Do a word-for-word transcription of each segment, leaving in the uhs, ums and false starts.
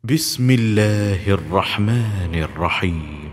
بسم الله الرحمن الرحيم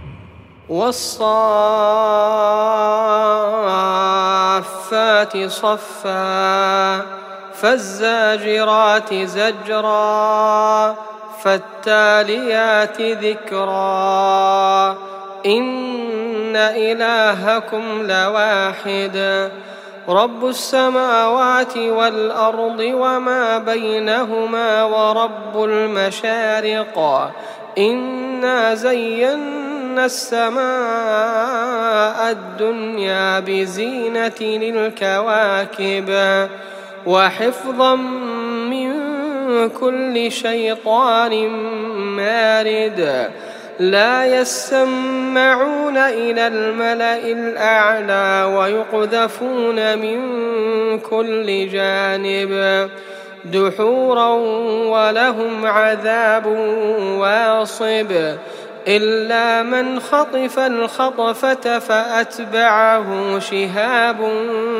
والصافات صفا فالزاجرات زجرا فالتاليات ذكرا إن إلهكم لواحد رب السماوات والأرض وما بينهما ورب المشارق إنا زينا السماء الدنيا بزينة الكواكب وحفظا من كل شيطان مارد لا يسمعون إلى الملأ الأعلى ويقذفون من كل جانب دحورا ولهم عذاب واصب إلا من خطف الخطفة فأتبعه شهاب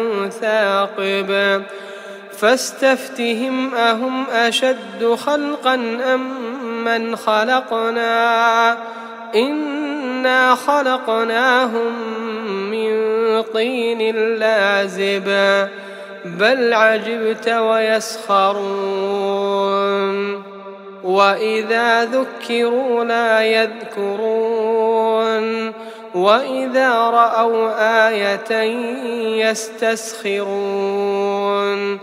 ثاقب فاستفتهم أهم أشد خلقا أم من خلقنا إنا خلقناهم من طين لازب بل عجبت ويسخرون وإذا ذكروا لا يذكرون وإذا رأوا آية يستسخرون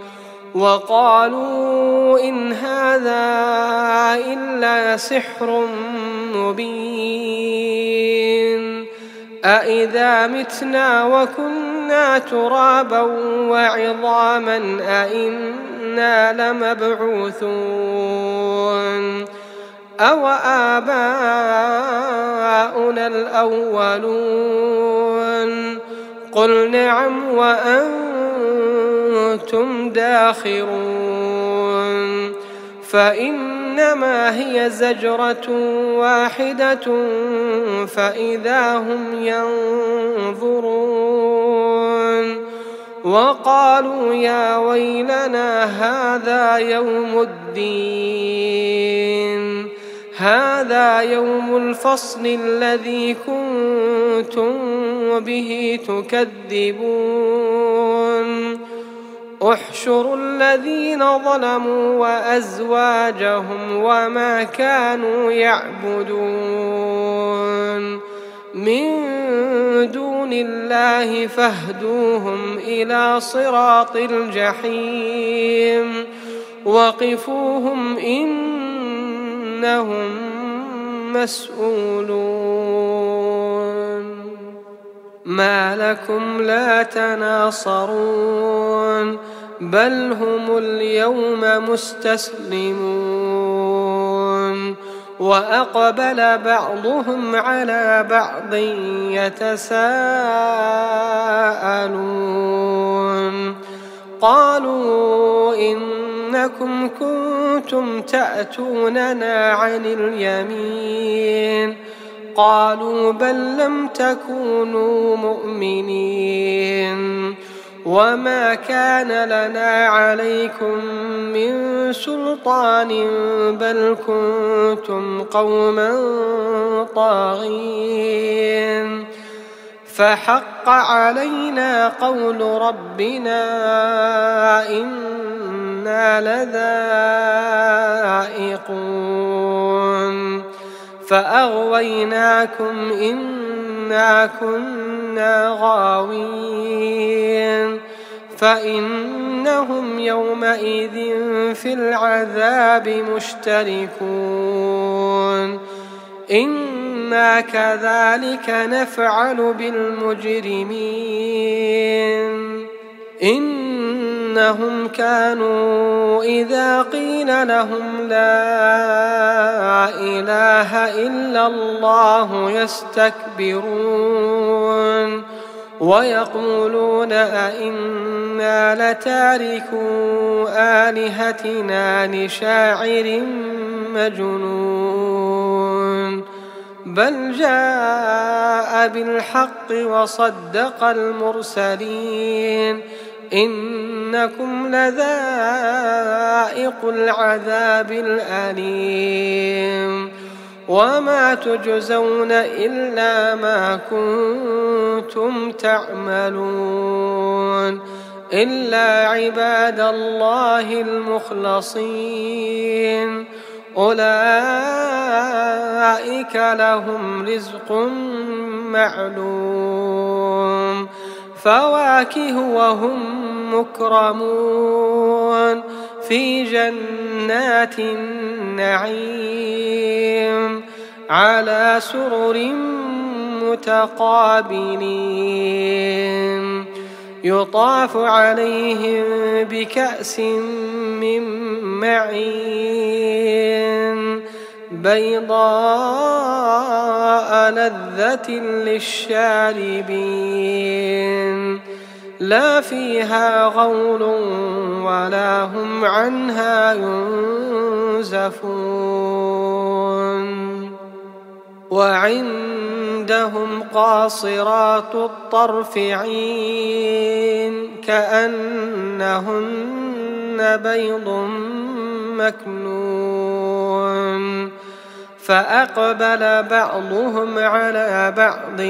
وقالوا إن هذا إلا سحر مبين أإذا متنا وكنا ترابا وعظاما أإنا لمبعوثون أو آباؤنا الأولون قل نعم وأنتم داخرون فإنما هي زجرة واحدة فإذا هم ينظرون وقالوا يا ويلنا هذا يوم الدين هذا يوم الفصل الذي كنتم به تكذبون احشروا الذين ظلموا وأزواجهم وما كانوا يعبدون من دون الله فاهدوهم إلى صراط الجحيم وقفوهم إنهم مسؤولون ما لكم لا تناصرون بل هم اليوم مستسلمون وأقبل بعضهم على بعض يتساءلون قالوا إنكم كنتم تأتوننا عن اليمين قالوا بل لم تكونوا مؤمنين وما كان لنا عليكم من سلطان بل كنتم قوما طاغين فحق علينا قول ربنا إنا لذائقون فأغويناكم إنا كنا غاوين فإنهم يومئذ في العذاب مشتركون إنا كذلك نفعل بالمجرمين إنهم كانوا إذا قيل لهم لا إله إلا الله يستكبرون ويقولون أئنا لتاركو آلهتنا لشاعر مجنون بل جاء بالحق وصدق المرسلين إنكم لذائق العذاب الأليم وما تجزون إلا ما كنتم تعملون إلا عباد الله المخلصين أولئك لهم رزق معلوم فواكه وهم مكرمون في جنات النعيم على سرر متقابلين يطاف عليهم بكأس من معين بيضاء لذة للشاربين لا فيها غول ولا هم عنها ينزفون وعندهم قاصرات الطرف عين كأنهن بيض مكنون فأقبل بعضهم على بعض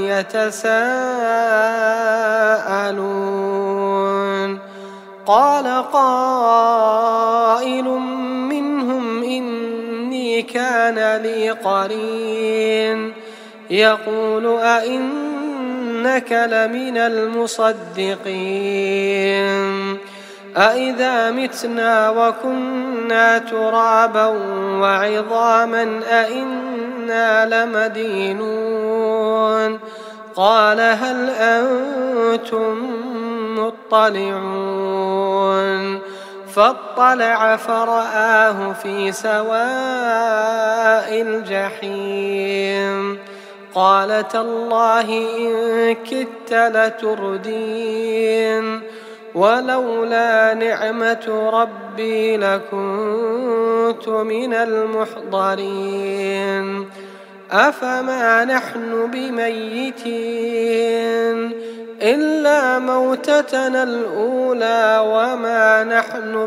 يتساءلون قال قائل منهم إني كان لي قرين يقول أئنك لمن المصدقين أئذا متنا وكنا ترابا وعظاما أئنا لمدينون قال هل أنتم مطلعون فاطلع فرآه في سواء الجحيم قال تالله إن كدت لتردين ولولا نعمة ربي لكنت من المحضرين أفما نحن بميتين إلا موتتنا الأولى وما نحن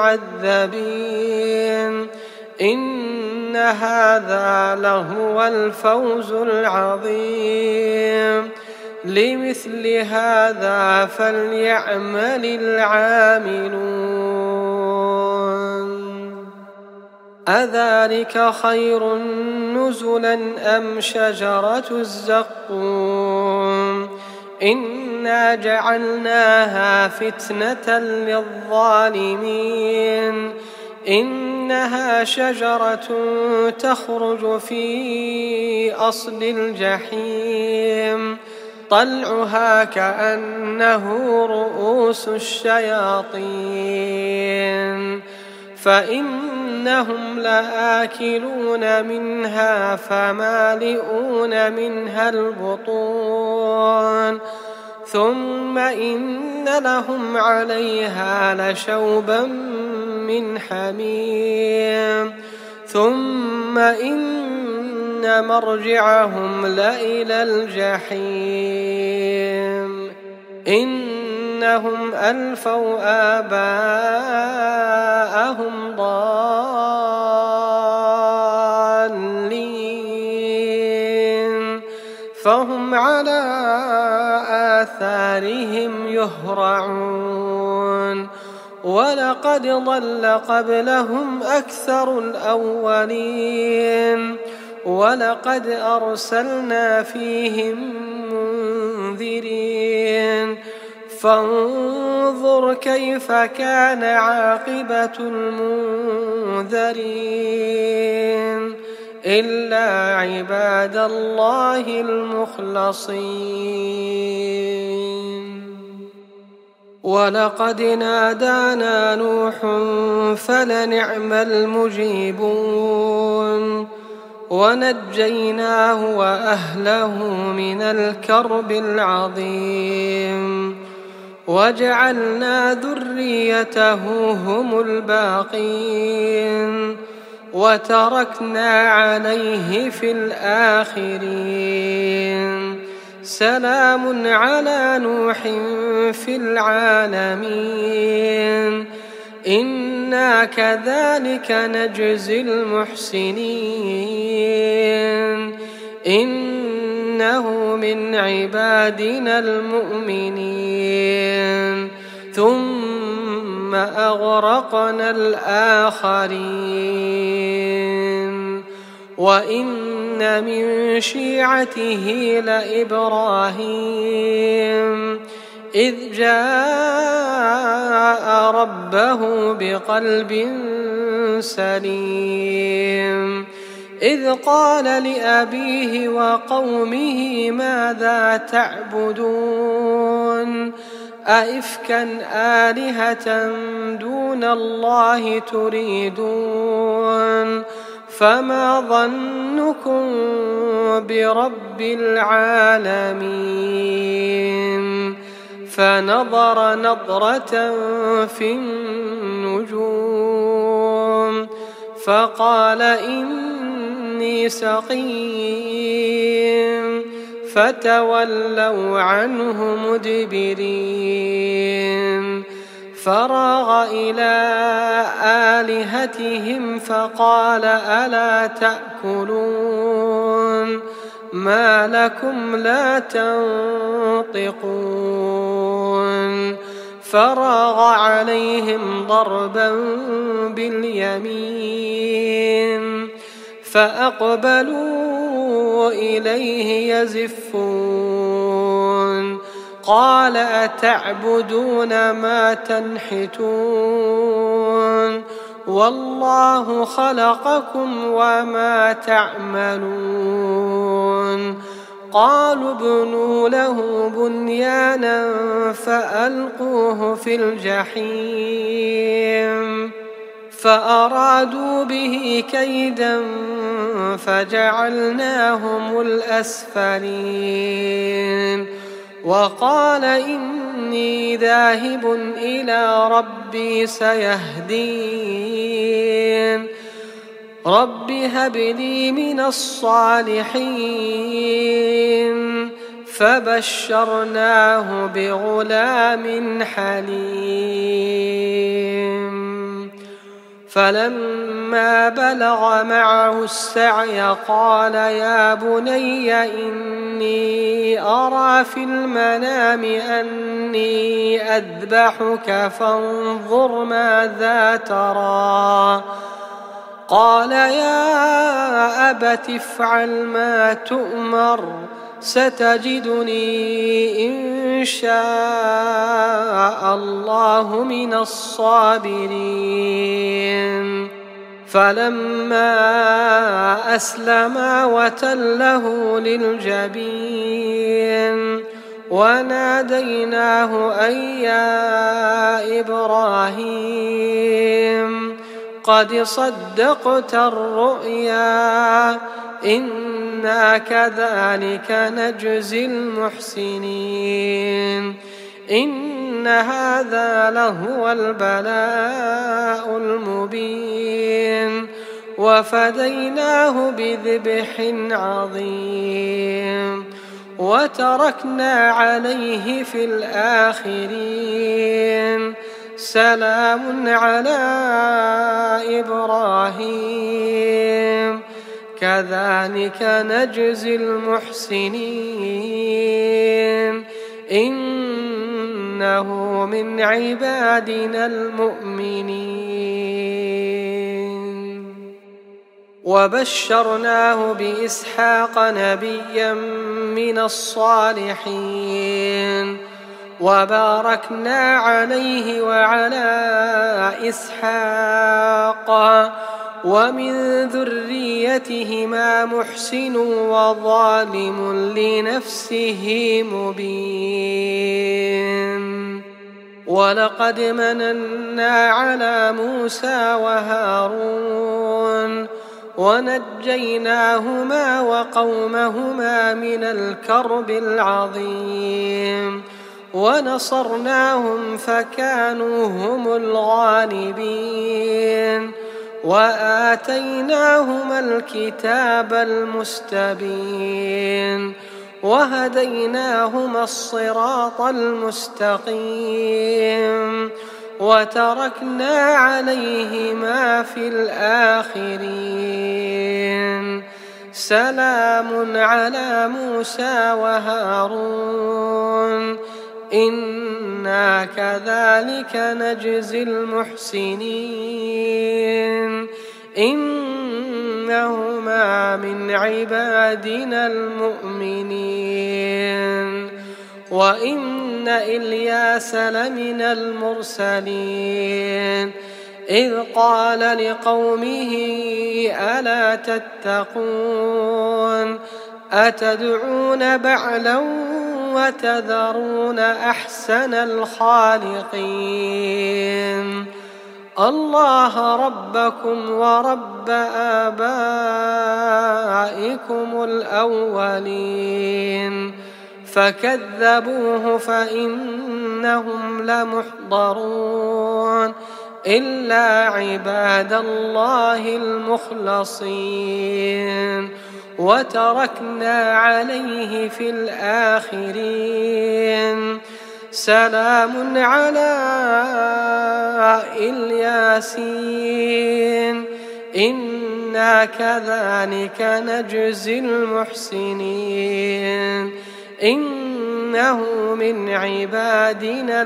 بمعذبين إن هذا لهو الفوز العظيم لمثل هذا فليعمل العاملون أذلك خير نزلا أم شجرة الزقوم إنا جعلناها فتنة للظالمين إنها شجرة تخرج في أصل الجحيم طلعها كأنه رؤوس الشياطين فإنهم لآكلون منها فمالئون منها البطون ثم إن لهم عليها لشوبا من حميم ثم إن مرجعهم لإلى الجحيم إنهم ألفوا آباءهم ضالين فهم على آثارهم يهرعون ولقد ضل قبلهم أكثر الأولين ولقد أرسلنا فيهم منذرين فانظر كيف كان عاقبة المنذرين إلا عباد الله المخلصين ولقد نادانا نوح فلنعم المجيبون ونجيناه وأهله من الكرب العظيم وجعلنا ذريته هم الباقين وتركنا عليه في الآخرين سلام على نوح في العالمين إنا كذلك نجزي المحسنين إنه من عبادنا المؤمنين ثم أغرقنا الآخرين وإن من شيعته لإبراهيم إذ جاء ربه بقلب سليم إذ قال لأبيه وقومه ماذا تعبدون أئفكا آلهة دون الله تريدون فما ظنكم برب العالمين فنظر نظرة في النجوم فقال إني سقيم فتولوا عنه مدبرين فراغ إلى آلهتهم فقال ألا تأكلون ما لكم لا تنطقون فراغ عليهم ضربا باليمين فأقبلوا إليه يزفون قال أتعبدون ما تنحتون والله خلقكم وما تعملون قالوا ابنوا له بنيانا فألقوه في الجحيم فأرادوا به كيدا فجعلناهم الأسفلين وقال إني ذاهب إلى ربي سيهدين رب هب لي من الصالحين فبشرناه بغلام حليم فلما بلغ معه السعي قال يا بني إني أرى في المنام أني أذبحك فانظر ماذا ترى قال يا أبت افعل ما تؤمر ستجدني إن شاء الله من الصابرين فلما أسلما وتله للجبين وناديناه أن يا إبراهيم قد صدقت الرؤيا إنا كذلك نجزي المحسنين إن هذا لهو البلاء المبين وفديناه بذبح عظيم وتركنا عليه في الآخرين سلام على إبراهيم كذلك نجزي المحسنين إنه من عبادنا المؤمنين وبشرناه بإسحاق نبيا من الصالحين وباركنا عليه وعلى إسحاق ومن ذريتهما محسن وظالم لنفسه مبين ولقد مننا على موسى وهارون ونجيناهما وقومهما من الكرب العظيم ونصرناهم فكانوا هم الغالبين وآتيناهما الكتاب المستبين وهديناهما الصراط المستقيم وتركنا عليهما في الآخرين. سلام على موسى وهارون إنا كذلك نجزي المحسنين إنهما من عبادنا المؤمنين. وإن إلياس لمن المرسلين إذ قال لقومه ألا تتقون أتدعون بعلا وتذرون أحسن الخالقين الله ربكم ورب آبائكم الأولين. فكذبوه فإنهم لمحضرون إلا عباد الله المخلصين. وتركنا عليه في الآخرين. سلام على الياسين إنا كذلك نجزي المحسنين إنه من عبادنا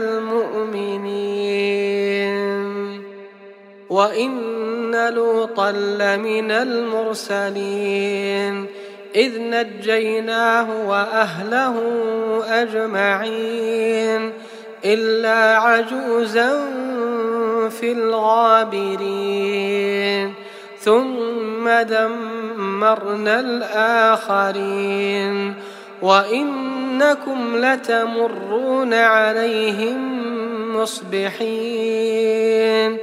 المؤمنين. وإن لوطا لمن المرسلين إذ نجيناه وأهله أجمعين إلا عجوزا في الغابرين ثم دمرنا الآخرين. وإنكم لتمرون عليهم مصبحين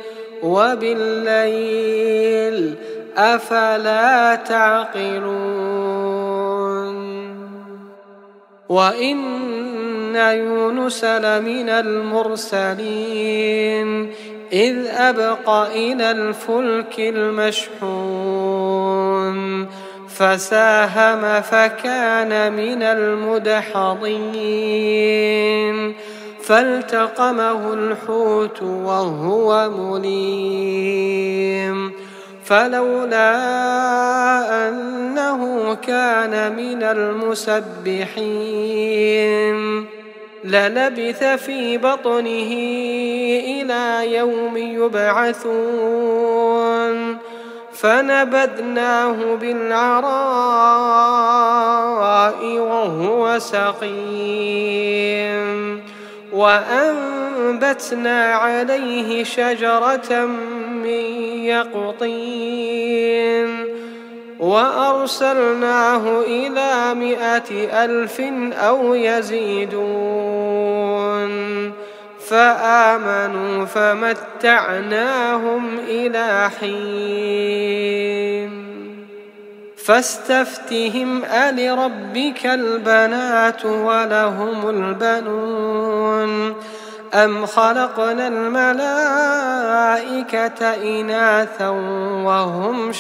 وبالليل أفلا تعقلون. وإن يونس لمن المرسلين إذ أبق إلى الفلك المشحون فساهم فكان من المدحضين فالتقمه الحوت وهو مليم فلولا أنه كان من المسبحين للبث في بطنه إلى يوم يبعثون فنبذناه بالعراء وهو سقيم وأنبتنا عليه شجرة من يقطين وأرسلناه إلى مائة ألف أو يزيدون فآمنوا فمتعناهم إلى حين. فاستفتهم ألربك البنات ولهم البنون أم خلقنا الملائكة إناثا وهم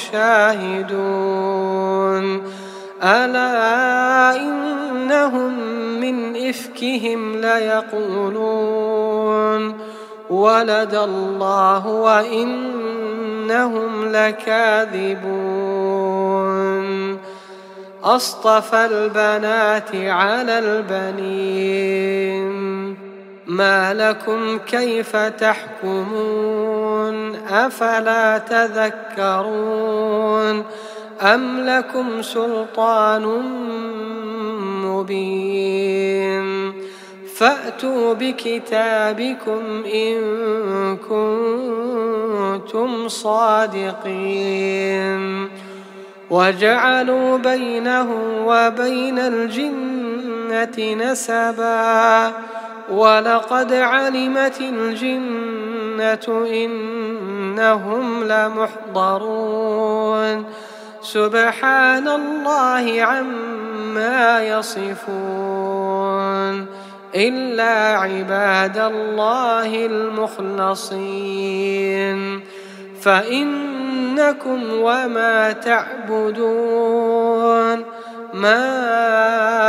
شاهدون ألا إنهم من إفكهم ليقولون ولد الله وإنهم لكاذبون أصطفى البنات على البنين ما لكم كيف تحكمون أفلا تذكرون أم لكم سلطان مبين فأتوا بكتابكم إن كنتم صادقين وجعلوا بينه وبين الجنة نسبا ولقد علمت الجنة إنهم لمحضرون سبحان الله عما يصفون إلا عباد الله المخلصين فإنكم وما تعبدون ما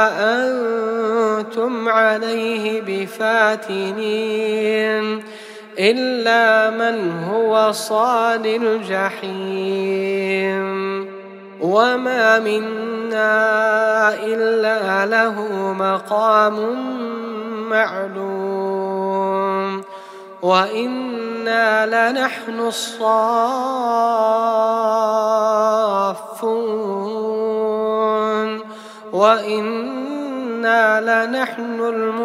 أنتم عليه بفاتنين إلا من هو صال الجحيم وما منا إلا له مقام معلوم وإنا لنحن الصافون وإنا لنحن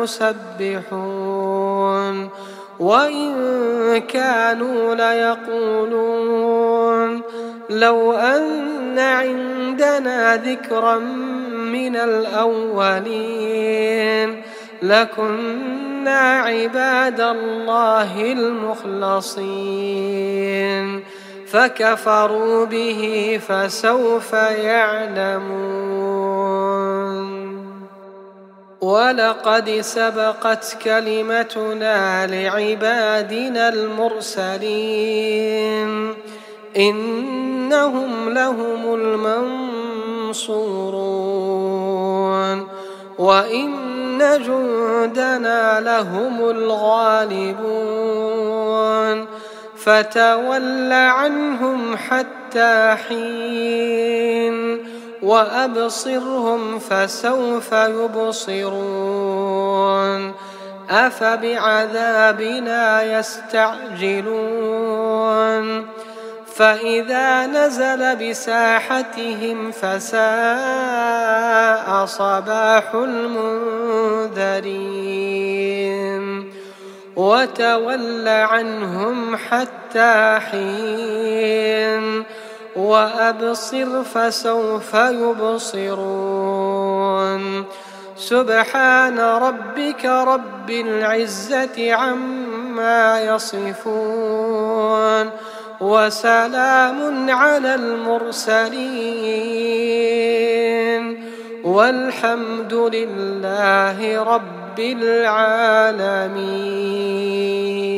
المسبحون وإن كانوا ليقولون لو أن عندنا ذكرا من الأولين لكنا عباد الله المخلصين فكفروا به فسوف يعلمون ولقد سبقت كلمتنا لعبادنا المرسلين إنهم لهم المنصورون وإن جندنا لهم الغالبون فتول عنهم حتى حين وأبصرهم فسوف يبصرون أفبعذابنا يستعجلون فإذا نزل بساحتهم فساء صباح المنذرين وتول عنهم حتى حين وأبصر فسوف يبصرون سبحان ربك رب العزة عما يصفون وسلام على المرسلين والحمد لله رب العالمين.